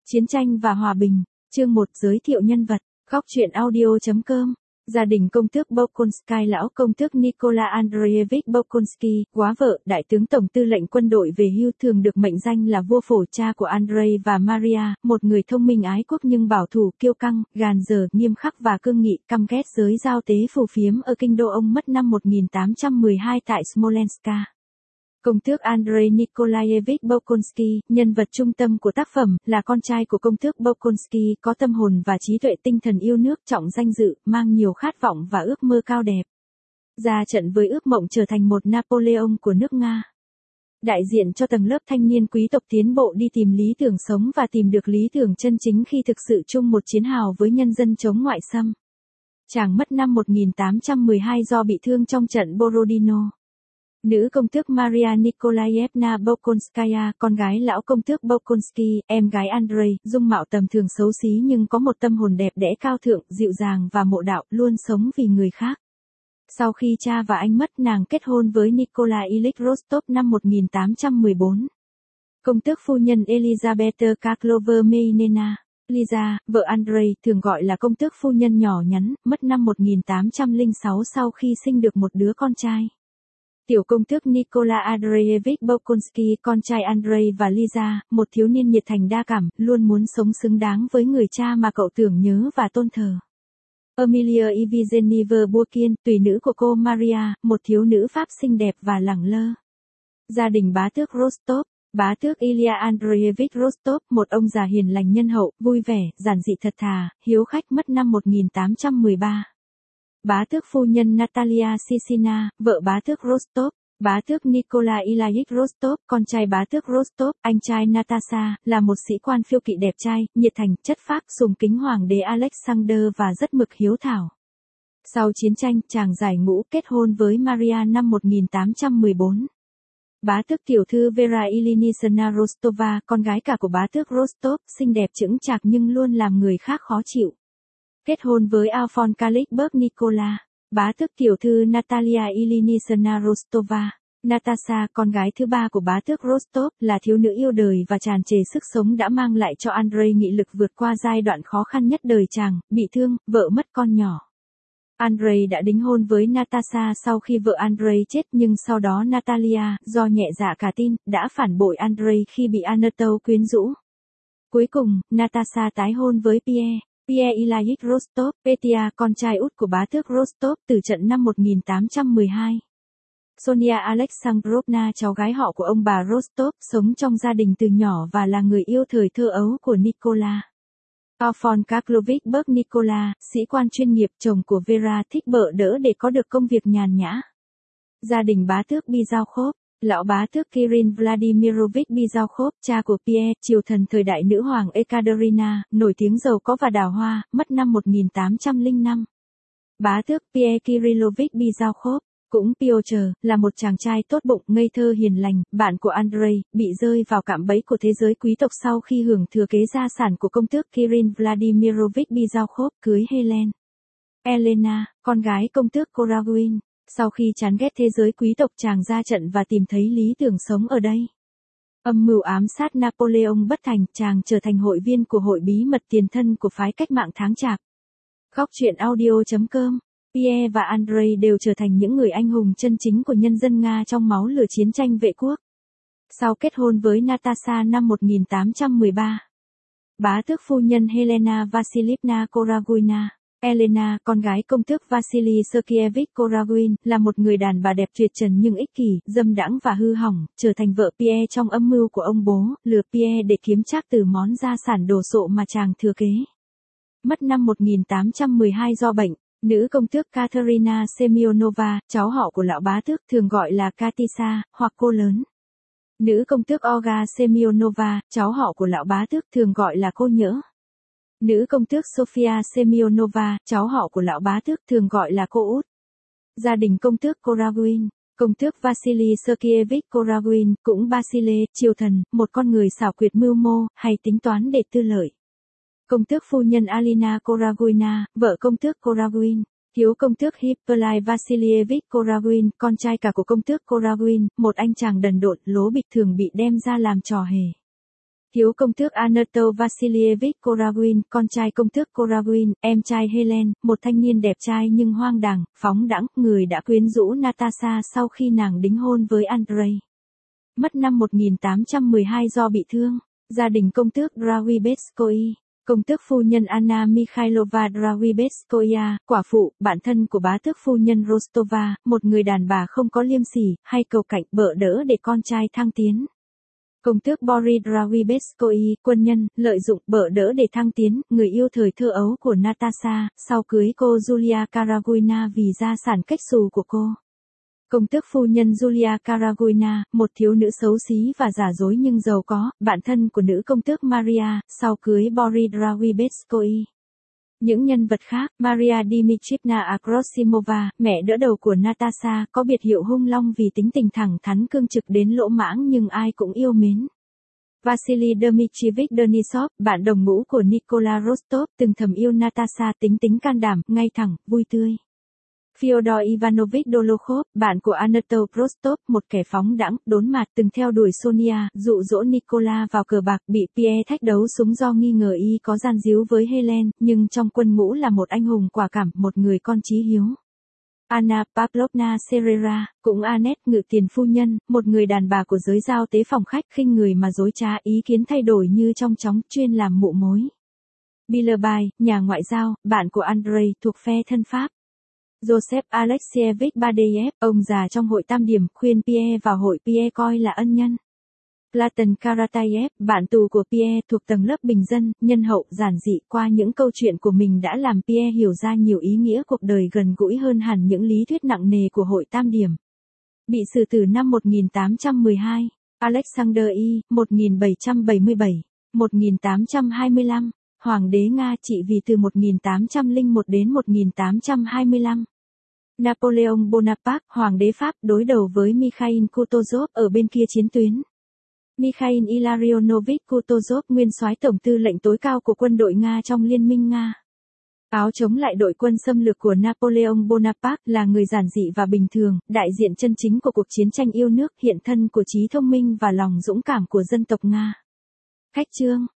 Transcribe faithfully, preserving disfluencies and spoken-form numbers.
Chiến tranh và hòa bình, chương một giới thiệu nhân vật, góc truyện audio.com. Gia đình công tước Bolkonsky. Lão công tước Nikola Andreevich Bolkonsky, góa vợ, đại tướng tổng tư lệnh quân đội về hưu, thường được mệnh danh là vua phổ, cha của Andrei và Maria, một người thông minh ái quốc nhưng bảo thủ, kiêu căng, gàn dở, nghiêm khắc và cương nghị, căm ghét giới giao tế phù phiếm ở kinh đô. Ông mất năm một nghìn tám trăm mười hai tại Smolensk. Công tước Andrei Nikolaevich Bolkonsky, nhân vật trung tâm của tác phẩm, là con trai của công tước Bolkonsky, có tâm hồn và trí tuệ, tinh thần yêu nước, trọng danh dự, mang nhiều khát vọng và ước mơ cao đẹp. Ra trận với ước mộng trở thành một Napoleon của nước Nga. Đại diện cho tầng lớp thanh niên quý tộc tiến bộ đi tìm lý tưởng sống và tìm được lý tưởng chân chính khi thực sự chung một chiến hào với nhân dân chống ngoại xâm. Chàng mất năm một nghìn tám trăm mười hai do bị thương trong trận Borodino. Nữ công tước Maria Nikolaevna Bolkonskaya, con gái lão công tước Bolkonsky, em gái Andrei, dung mạo tầm thường xấu xí nhưng có một tâm hồn đẹp đẽ, cao thượng, dịu dàng và mộ đạo, luôn sống vì người khác. Sau khi cha và anh mất, nàng kết hôn với Nikola Ilyich Rostov năm một nghìn tám trăm mười bốn. Công tước phu nhân Elizabeth Karlova-Meinena, Liza, vợ Andrei, thường gọi là công tước phu nhân nhỏ nhắn, mất năm một nghìn tám trăm lẻ sáu sau khi sinh được một đứa con trai. Tiểu công tước Nikola Andreevich Bolkonsky, con trai Andrei và Liza, một thiếu niên nhiệt thành đa cảm, luôn muốn sống xứng đáng với người cha mà cậu tưởng nhớ và tôn thờ. Emilia Evgenieva Burkin, tùy nữ của cô Maria, một thiếu nữ Pháp xinh đẹp và lẳng lơ. Gia đình bá tước Rostov. Bá tước Ilya Andreevich Rostov, một ông già hiền lành, nhân hậu, vui vẻ, giản dị, thật thà, hiếu khách, mất năm một nghìn tám trăm mười ba. Bá tước phu nhân Natalia Sisina, vợ bá tước Rostov. Bá tước Nikola Ilyich Rostov, con trai bá tước Rostov, anh trai Natasha, là một sĩ quan phiêu kỵ đẹp trai, nhiệt thành, chất phác, sùng kính hoàng đế Alexander và rất mực hiếu thảo. Sau chiến tranh, chàng giải ngũ, kết hôn với Maria năm một nghìn tám trăm mười bốn. Bá tước tiểu thư Vera Ilyinishna Rostova, con gái cả của bá tước Rostov, xinh đẹp chững chạc nhưng luôn làm người khác khó chịu. Kết hôn với Alphonse Kalichberg Nikola. Bá tước tiểu thư Natalia Ilyinishna Rostova. Natasha, con gái thứ ba của bá tước Rostov, là thiếu nữ yêu đời và tràn trề sức sống, đã mang lại cho Andrei nghị lực vượt qua giai đoạn khó khăn nhất đời chàng, bị thương, vợ mất con nhỏ. Andrei đã đính hôn với Natasha sau khi vợ Andrei chết, nhưng sau đó Natalia, do nhẹ dạ cả tin, đã phản bội Andrei khi bị Anatole quyến rũ. Cuối cùng, Natasha tái hôn với Pierre. Pierre Ilyich Rostov, Petia, con trai út của bá tước Rostov, từ trận năm một nghìn tám trăm mười hai. Sonia Alexandrovna, cháu gái họ của ông bà Rostov, sống trong gia đình từ nhỏ và là người yêu thời thơ ấu của Nikola. Alphonse Karlovich Berg Nikola, sĩ quan chuyên nghiệp, chồng của Vera, thích bợ đỡ để có được công việc nhàn nhã. Gia đình bá tước Bizaukov. Lão bá tước Kirill Vladimirovich Bizaukov, cha của Pierre, triều thần thời đại nữ hoàng Ekaterina, nổi tiếng giàu có và đào hoa, mất năm một nghìn tám trăm lẻ năm. Bá tước Pierre Kirillovich Bizaukov, cũng Piotr, là một chàng trai tốt bụng, ngây thơ, hiền lành, bạn của Andrei, bị rơi vào cạm bẫy của thế giới quý tộc sau khi hưởng thừa kế gia sản của công tước Kirill Vladimirovich Bizaukov, cưới Helen. Elena, con gái công tước Koraguin. Sau khi chán ghét thế giới quý tộc, chàng ra trận và tìm thấy lý tưởng sống ở đây. Âm mưu ám sát Napoleon bất thành, chàng trở thành hội viên của hội bí mật tiền thân của phái cách mạng Tháng Chạp. Góc truyện audio.com. Pierre và Andrei đều trở thành những người anh hùng chân chính của nhân dân Nga trong máu lửa chiến tranh vệ quốc. Sau kết hôn với Natasha năm một nghìn tám trăm mười ba. Bá tước phu nhân Helena Vasilievna Koraguina. Elena, con gái công tước Vasily Sergeyevich Koraguin, là một người đàn bà đẹp tuyệt trần nhưng ích kỷ, dâm đãng và hư hỏng, trở thành vợ Pierre trong âm mưu của ông bố, lừa Pierre để kiếm trác từ món gia sản đồ sộ mà chàng thừa kế. Mất năm một nghìn tám trăm mười hai do bệnh. Nữ công tước Katerina Semyonova, cháu họ của lão bá tước, thường gọi là Katisa, hoặc cô lớn. Nữ công tước Olga Semyonova, cháu họ của lão bá tước, thường gọi là cô nhỡ. Nữ công tước Sofia Semyonova, cháu họ của lão bá tước, thường gọi là cô út. Gia đình công tước Koraguin. Công tước Vasily Sergeyevich Koraguin, cũng Basile, triều thần, một con người xảo quyệt, mưu mô, hay tính toán để tư lợi. Công tước phu nhân Alina Koraguina, vợ công tước Koraguin. Thiếu công tước Hippolyte Vasilievich Koraguin, con trai cả của công tước Koraguin, một anh chàng đần độn, lố bịch, thường bị đem ra làm trò hề. Thiếu công tước Anatol Vasilievich Koraguin, con trai công tước Koraguin, em trai Helen, một thanh niên đẹp trai nhưng hoang đàng, phóng đãng, người đã quyến rũ Natasha sau khi nàng đính hôn với Andrei. Mất năm một nghìn tám trăm mười hai do bị thương. Gia đình công tước Dragibetskoy. Công tước phu nhân Anna Mikhailova Dragibetskoya, quả phụ, bạn thân của bá tước phu nhân Rostova, một người đàn bà không có liêm sỉ, hay cầu cạnh, bợ đỡ để con trai thăng tiến. Công tước Boris Dragibetskoy, quân nhân, lợi dụng, bợ đỡ để thăng tiến, người yêu thời thơ ấu của Natasha, sau cưới cô Yulia Karaguina vì gia sản cách xù của cô. Công tước phu nhân Yulia Karaguina, một thiếu nữ xấu xí và giả dối nhưng giàu có, bạn thân của nữ công tước Maria, sau cưới Boris Dragibetskoy. Những nhân vật khác, Maria Dmitrivna Akrosimova, mẹ đỡ đầu của Natasha, có biệt hiệu hung long vì tính tình thẳng thắn cương trực đến lỗ mãng nhưng ai cũng yêu mến. Vasily Dmitrievich Denisov, bạn đồng ngũ của Nikola Rostov, từng thầm yêu Natasha, tính tính can đảm, ngay thẳng, vui tươi. Fyodor Ivanovich Dolokhov, bạn của Anatol Rostov, một kẻ phóng đãng, đốn mạt, từng theo đuổi Sonia, dụ dỗ Nikola vào cờ bạc, bị Pierre thách đấu súng do nghi ngờ y có gian díu với Helen, nhưng trong quân ngũ là một anh hùng quả cảm, một người con chí hiếu. Anna Pavlovna Serera, cũng Annette, ngự tiền phu nhân, một người đàn bà của giới giao tế phòng khách, khinh người mà dối trá, ý kiến thay đổi như trong chóng, chuyên làm mụ mối. Bilderby, nhà ngoại giao, bạn của Andrei, thuộc phe thân Pháp. Joseph Alexievich Badeyev, ông già trong hội Tam Điểm, khuyên Pierre vào hội, Pierre coi là ân nhân. Platon Karatayev, bạn tù của Pierre, thuộc tầng lớp bình dân, nhân hậu, giản dị, qua những câu chuyện của mình đã làm Pierre hiểu ra nhiều ý nghĩa cuộc đời gần gũi hơn hẳn những lý thuyết nặng nề của hội Tam Điểm. Bị xử tử năm một nghìn tám trăm mười hai. Alexander I, một nghìn bảy trăm bảy mươi bảy đến một nghìn tám trăm hai mươi lăm. Hoàng đế Nga trị vì từ một nghìn tám trăm lẻ một đến một nghìn tám trăm hai mươi lăm. Napoleon Bonaparte, hoàng đế Pháp, đối đầu với Mikhail Kutuzov ở bên kia chiến tuyến. Mikhail Ilarionovich Kutuzov, nguyên soái tổng tư lệnh tối cao của quân đội Nga trong Liên minh Nga. Áo chống lại đội quân xâm lược của Napoleon Bonaparte, là người giản dị và bình thường, đại diện chân chính của cuộc chiến tranh yêu nước, hiện thân của trí thông minh và lòng dũng cảm của dân tộc Nga. Khách chương.